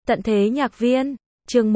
Tận thế nhạc viên, chương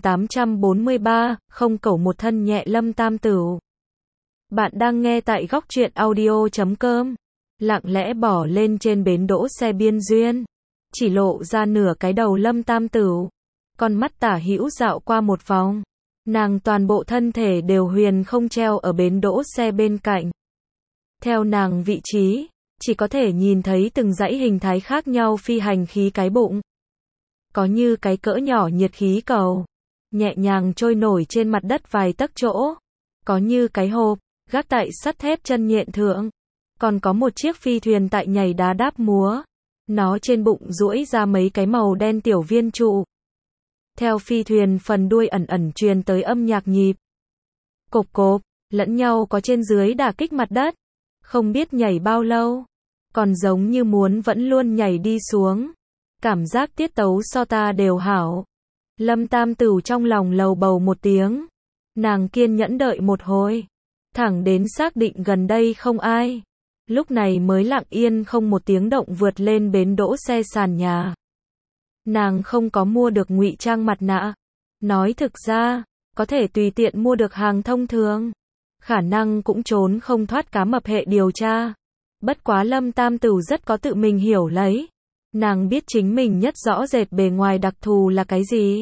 1843, không cẩu một thân nhẹ Lâm Tam Tửu. Bạn đang nghe tại góc truyện audio.com. Lặng lẽ bỏ lên trên bến đỗ xe biên duyên, chỉ lộ ra nửa cái đầu Lâm Tam Tửu. Con mắt tả hữu dạo qua một vòng. Nàng toàn bộ thân thể đều huyền không treo ở bến đỗ xe bên cạnh. Theo nàng vị trí, chỉ có thể nhìn thấy từng dãy hình thái khác nhau phi hành khí cái bụng. Có như cái cỡ nhỏ nhiệt khí cầu, nhẹ nhàng trôi nổi trên mặt đất vài tấc chỗ. Có như cái hộp, gác tại sắt thép chân nhện thượng. Còn có một chiếc phi thuyền tại nhảy đá đáp múa. Nó trên bụng duỗi ra mấy cái màu đen tiểu viên trụ. Theo phi thuyền phần đuôi ẩn ẩn truyền tới âm nhạc nhịp. Cộp cộp, lẫn nhau có trên dưới đả kích mặt đất. Không biết nhảy bao lâu, còn giống như muốn vẫn luôn nhảy đi xuống. Cảm giác tiết tấu so ta đều hảo. Lâm Tam Tửu trong lòng lầu bầu một tiếng. Nàng kiên nhẫn đợi một hồi, thẳng đến xác định gần đây không ai. Lúc này mới lặng yên không một tiếng động vượt lên bến đỗ xe sàn nhà. Nàng không có mua được ngụy trang mặt nạ. Nói thực ra, có thể tùy tiện mua được hàng thông thường. Khả năng cũng trốn không thoát cá mập hệ điều tra. Bất quá Lâm Tam Tửu rất có tự mình hiểu lấy. Nàng biết chính mình nhất rõ rệt bề ngoài đặc thù là cái gì.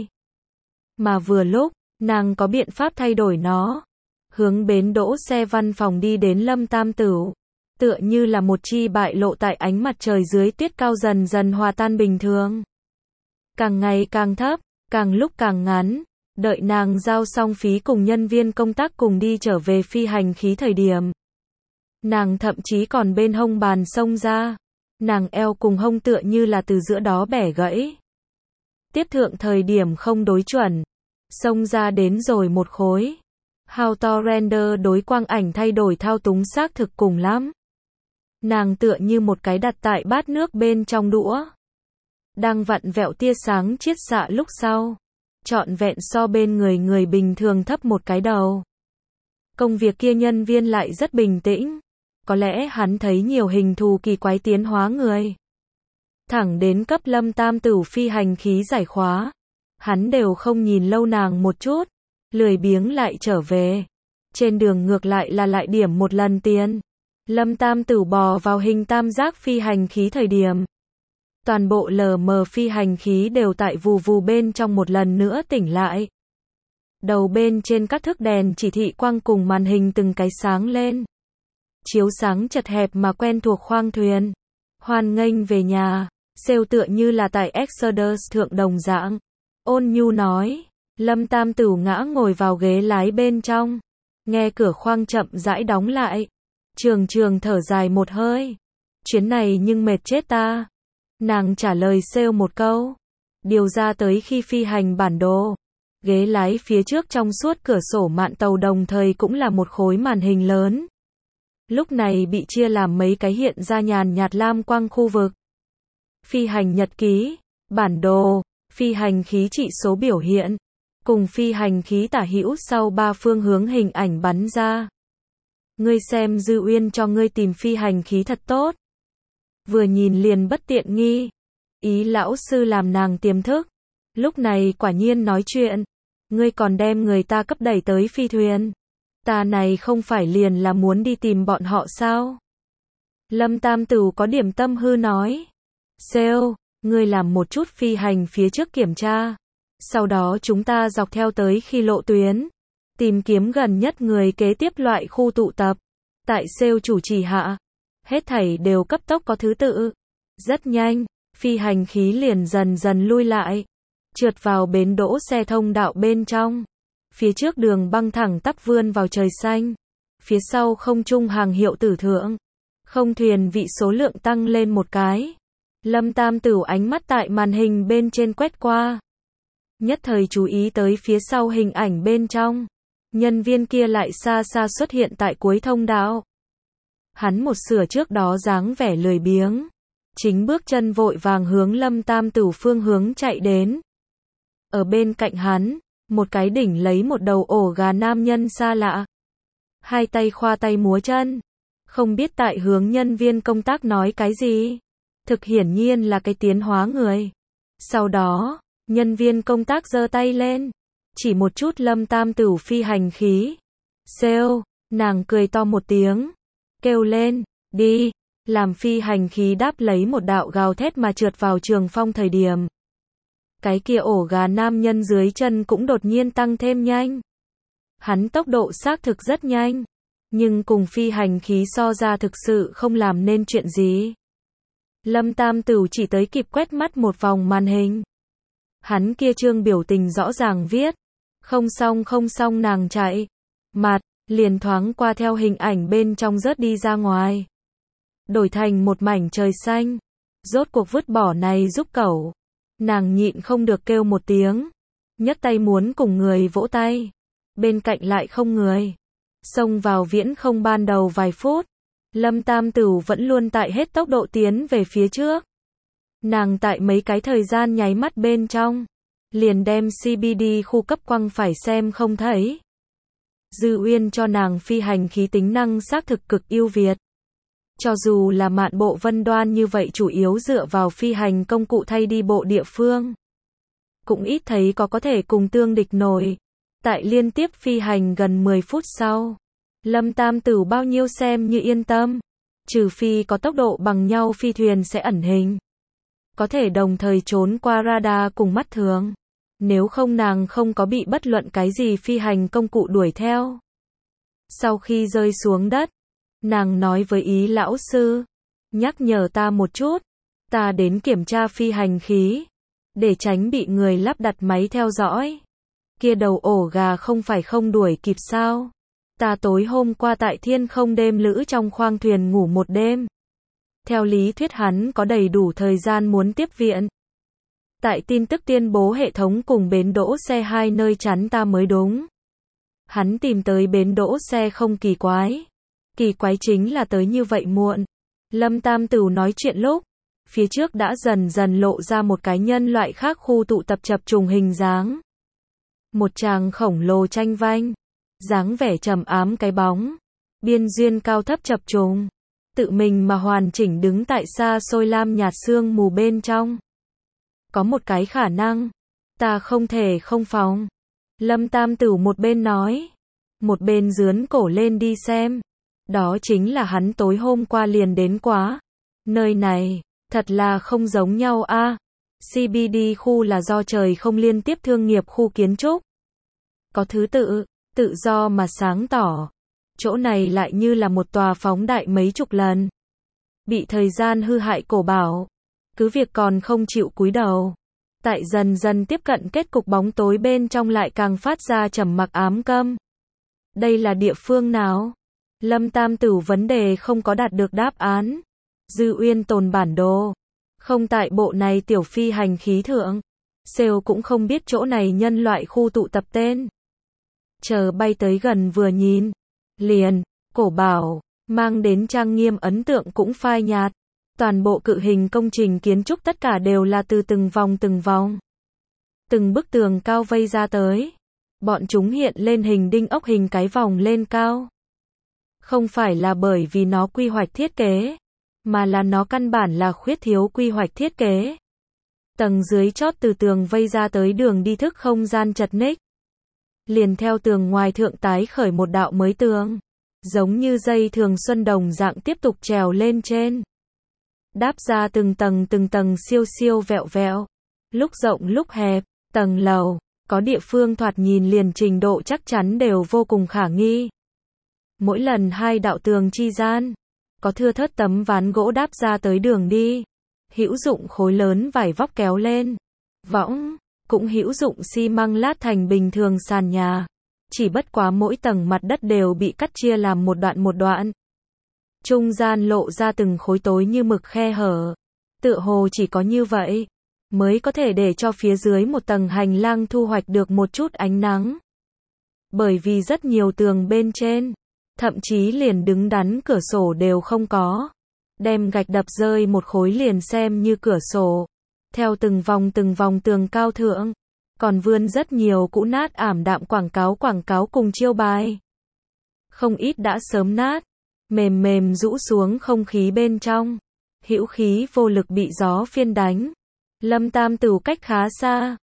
Mà vừa lúc, nàng có biện pháp thay đổi nó. Hướng bến đỗ xe văn phòng đi đến Lâm Tam Tửu. Tựa như là một chi bại lộ tại ánh mặt trời dưới tuyết cao dần dần hòa tan bình thường. Càng ngày càng thấp, càng lúc càng ngắn. Đợi nàng giao xong phí cùng nhân viên công tác cùng đi trở về phi hành khí thời điểm. Nàng thậm chí còn bên hông bàn xông ra. Nàng eo cùng hông tựa như là từ giữa đó bẻ gãy. Tiếp thượng thời điểm không đối chuẩn. Xông ra đến rồi một khối. How to render đối quang ảnh thay đổi thao túng xác thực cùng lắm. Nàng tựa như một cái đặt tại bát nước bên trong đũa. Đang vặn vẹo tia sáng chiết xạ lúc sau. Trọn vẹn so bên người bình thường thấp một cái đầu. Công việc kia nhân viên lại rất bình tĩnh. Có lẽ hắn thấy nhiều hình thù kỳ quái tiến hóa người. Thẳng đến cấp Lâm Tam Tửu phi hành khí giải khóa. Hắn đều không nhìn lâu nàng một chút. Lười biếng lại trở về. Trên đường ngược lại là lại điểm một lần tiền. Lâm Tam Tửu bò vào hình tam giác phi hành khí thời điểm. Toàn bộ LM phi hành khí đều tại vù vù bên trong một lần nữa tỉnh lại. Đầu bên trên các thước đèn chỉ thị quang cùng màn hình từng cái sáng lên. Chiếu sáng chật hẹp mà quen thuộc khoang thuyền. Hoan nghênh về nhà, sale tựa như là tại Exodus thượng đồng dạng. Ôn nhu nói, Lâm Tam Tửu ngã ngồi vào ghế lái bên trong. Nghe cửa khoang chậm rãi đóng lại. Trường thở dài một hơi. Chuyến này nhưng mệt chết ta. Nàng trả lời sale một câu. Điều ra tới khi phi hành bản đồ. Ghế lái phía trước trong suốt cửa sổ mạn tàu đồng thời cũng là một khối màn hình lớn. Lúc này bị chia làm mấy cái hiện ra nhàn nhạt lam quang khu vực. Phi hành nhật ký, bản đồ, phi hành khí trị số biểu hiện, cùng phi hành khí tả hữu sau ba phương hướng hình ảnh bắn ra. Ngươi xem Dư Uyên cho ngươi tìm phi hành khí thật tốt. Vừa nhìn liền bất tiện nghi. Ý lão sư làm nàng tiềm thức. Lúc này quả nhiên nói chuyện. Ngươi còn đem người ta cấp đẩy tới phi thuyền. Ta này không phải liền là muốn đi tìm bọn họ sao? Lâm Tam Tửu có điểm tâm hư nói. Sale, ngươi làm một chút phi hành phía trước kiểm tra. Sau đó chúng ta dọc theo tới khi lộ tuyến. Tìm kiếm gần nhất người kế tiếp loại khu tụ tập. Tại sale chủ trì hạ. Hết thảy đều cấp tốc có thứ tự. Rất nhanh, phi hành khí liền dần dần lui lại. Trượt vào bến đỗ xe thông đạo bên trong. Phía trước đường băng thẳng tắp vươn vào trời xanh. Phía sau không trung hàng hiệu tử thượng. Không thuyền vị số lượng tăng lên một cái. Lâm Tam Tửu ánh mắt tại màn hình bên trên quét qua. Nhất thời chú ý tới phía sau hình ảnh bên trong. Nhân viên kia lại xa xa xuất hiện tại cuối thông đạo. Hắn một sửa trước đó dáng vẻ lười biếng. Chính bước chân vội vàng hướng Lâm Tam Tửu phương hướng chạy đến. Ở bên cạnh hắn, một cái đỉnh lấy một đầu ổ gà nam nhân xa lạ. Hai tay khoa tay múa chân. Không biết tại hướng nhân viên công tác nói cái gì. Thực hiển nhiên là cái tiến hóa người. Sau đó, Nhân viên công tác giơ tay lên, chỉ một chút Lâm Tam Tửu phi hành khí. Sale, nàng cười to một tiếng, kêu lên, đi, làm phi hành khí đáp lấy một đạo gào thét mà trượt vào Trường Phong thời điểm. Cái kia ổ gà nam nhân dưới chân cũng đột nhiên tăng thêm nhanh. Hắn tốc độ xác thực rất nhanh, nhưng cùng phi hành khí so ra thực sự không làm nên chuyện gì. Lâm Tam Tửu chỉ tới kịp quét mắt một vòng màn hình. Hắn kia trương biểu tình rõ ràng viết, không xong nàng chạy. Mặt, liền thoáng qua theo hình ảnh bên trong rớt đi ra ngoài. Đổi thành một mảnh trời xanh. Rốt cuộc vứt bỏ này giúp cẩu. Nàng nhịn không được kêu một tiếng. Nhấc tay muốn cùng người vỗ tay. Bên cạnh lại không người. Xông vào viễn không ban đầu vài phút. Lâm Tam Tửu vẫn luôn tại hết tốc độ tiến về phía trước. Nàng tại mấy cái thời gian nháy mắt bên trong. Liền đem CBD khu cấp quăng phải xem không thấy. Dư Uyên cho nàng phi hành khí tính năng xác thực cực ưu việt. Cho dù là Mạn Bộ Vân Đoan như vậy chủ yếu dựa vào phi hành công cụ thay đi bộ địa phương. Cũng ít thấy có thể cùng tương địch nổi. Tại liên tiếp phi hành gần 10 phút sau. Lâm Tam Tửu bao nhiêu xem như yên tâm. Trừ phi có tốc độ bằng nhau phi thuyền sẽ ẩn hình. Có thể đồng thời trốn qua radar cùng mắt thường. Nếu không nàng không có bị bất luận cái gì phi hành công cụ đuổi theo. Sau khi rơi xuống đất, nàng nói với Ý lão sư, nhắc nhở ta một chút, ta đến kiểm tra phi hành khí, để tránh bị người lắp đặt máy theo dõi. Kia đầu ổ gà không phải không đuổi kịp sao? Ta tối hôm qua tại Thiên Không đêm lữ trong khoang thuyền ngủ một đêm. Theo lý thuyết hắn có đầy đủ thời gian muốn tiếp viện. Tại tin tức tuyên bố hệ thống cùng bến đỗ xe hai nơi chắn ta mới đúng. Hắn tìm tới bến đỗ xe không kỳ quái. Kỳ quái chính là tới như vậy muộn. Lâm Tam Tửu nói chuyện lúc, phía trước đã dần dần lộ ra một cái nhân loại khác khu tụ tập chập trùng hình dáng. Một chàng khổng lồ tranh vanh, dáng vẻ trầm ám cái bóng, biên duyên cao thấp chập trùng, tự mình mà hoàn chỉnh đứng tại xa xôi lam nhạt sương mù bên trong. Có một cái khả năng, ta không thể không phòng. Lâm Tam Tửu một bên nói, một bên dướn cổ lên đi xem. Đó chính là hắn tối hôm qua liền đến quá. Nơi này, thật là không giống nhau a. CBD khu là do trời không liên tiếp thương nghiệp khu kiến trúc. Có thứ tự do mà sáng tỏ. Chỗ này lại như là một tòa phóng đại mấy chục lần. Bị thời gian hư hại cổ bảo. Cứ việc còn không chịu cúi đầu. Tại dần dần tiếp cận kết cục bóng tối bên trong lại càng phát ra trầm mặc ám câm. Đây là địa phương nào? Lâm Tam Tửu vấn đề không có đạt được đáp án. Dư Uyên tồn bản đồ. Không tại bộ này tiểu phi hành khí thượng. Sale cũng không biết chỗ này nhân loại khu tụ tập tên. Chờ bay tới gần vừa nhìn. Liền, cổ bảo, mang đến trang nghiêm ấn tượng cũng phai nhạt. Toàn bộ cự hình công trình kiến trúc tất cả đều là từ từng vòng. Từng bức tường cao vây ra tới. Bọn chúng hiện lên hình đinh ốc hình cái vòng lên cao. Không phải là bởi vì nó quy hoạch thiết kế, mà là nó căn bản là khuyết thiếu quy hoạch thiết kế. Tầng dưới chót từ tường vây ra tới đường đi thức không gian chật ních. Liền theo tường ngoài thượng tái khởi một đạo mới tường. Giống như dây thường xuân đồng dạng tiếp tục trèo lên trên. Đáp ra từng tầng siêu vẹo. Lúc rộng lúc hẹp, tầng lầu, có địa phương thoạt nhìn liền trình độ chắc chắn đều vô cùng khả nghi. Mỗi lần hai đạo tường chi gian, có thưa thớt tấm ván gỗ đáp ra tới đường đi. Hữu dụng khối lớn vải vóc kéo lên. Võng, cũng hữu dụng xi măng lát thành bình thường sàn nhà. Chỉ bất quá mỗi tầng mặt đất đều bị cắt chia làm một đoạn. Trung gian lộ ra từng khối tối như mực khe hở. Tựa hồ chỉ có như vậy, mới có thể để cho phía dưới một tầng hành lang thu hoạch được một chút ánh nắng. Bởi vì rất nhiều tường bên trên, thậm chí liền đứng đắn cửa sổ đều không có. Đem gạch đập rơi một khối liền xem như cửa sổ. Theo từng vòng tường cao thượng, còn vươn rất nhiều cũ nát ảm đạm quảng cáo cùng chiêu bài. Không ít đã sớm nát, mềm rũ xuống không khí bên trong. Hữu khí vô lực bị gió phiên đánh. Lâm Tam Tửu cách khá xa,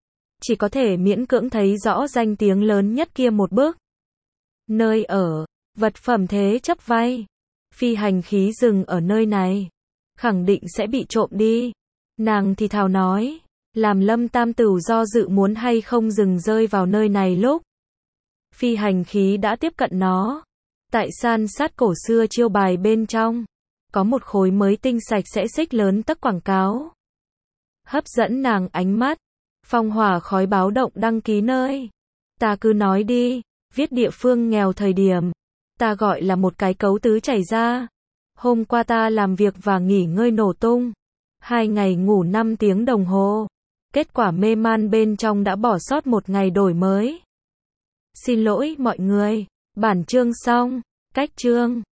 chỉ có thể miễn cưỡng thấy rõ danh tiếng lớn nhất kia một bước. Nơi ở, vật phẩm thế chấp vay, phi hành khí dừng ở nơi này, khẳng định sẽ bị trộm đi. Nàng thì thào nói, làm Lâm Tam Tửu do dự muốn hay không dừng rơi vào nơi này lúc phi hành khí đã tiếp cận nó. Tại san sát cổ xưa chiêu bài bên trong, có một khối mới tinh sạch sẽ xích lớn tấc quảng cáo. Hấp dẫn nàng ánh mắt, phong hỏa khói báo động đăng ký nơi. Ta cứ nói đi, viết địa phương nghèo thời điểm. Ta gọi là một cái cấu tứ chảy ra. Hôm qua ta làm việc và nghỉ ngơi nổ tung. 2 ngày ngủ 5 tiếng đồng hồ. Kết quả mê man bên trong đã bỏ sót 1 ngày đổi mới. Xin lỗi mọi người. Bản chương xong. Cách chương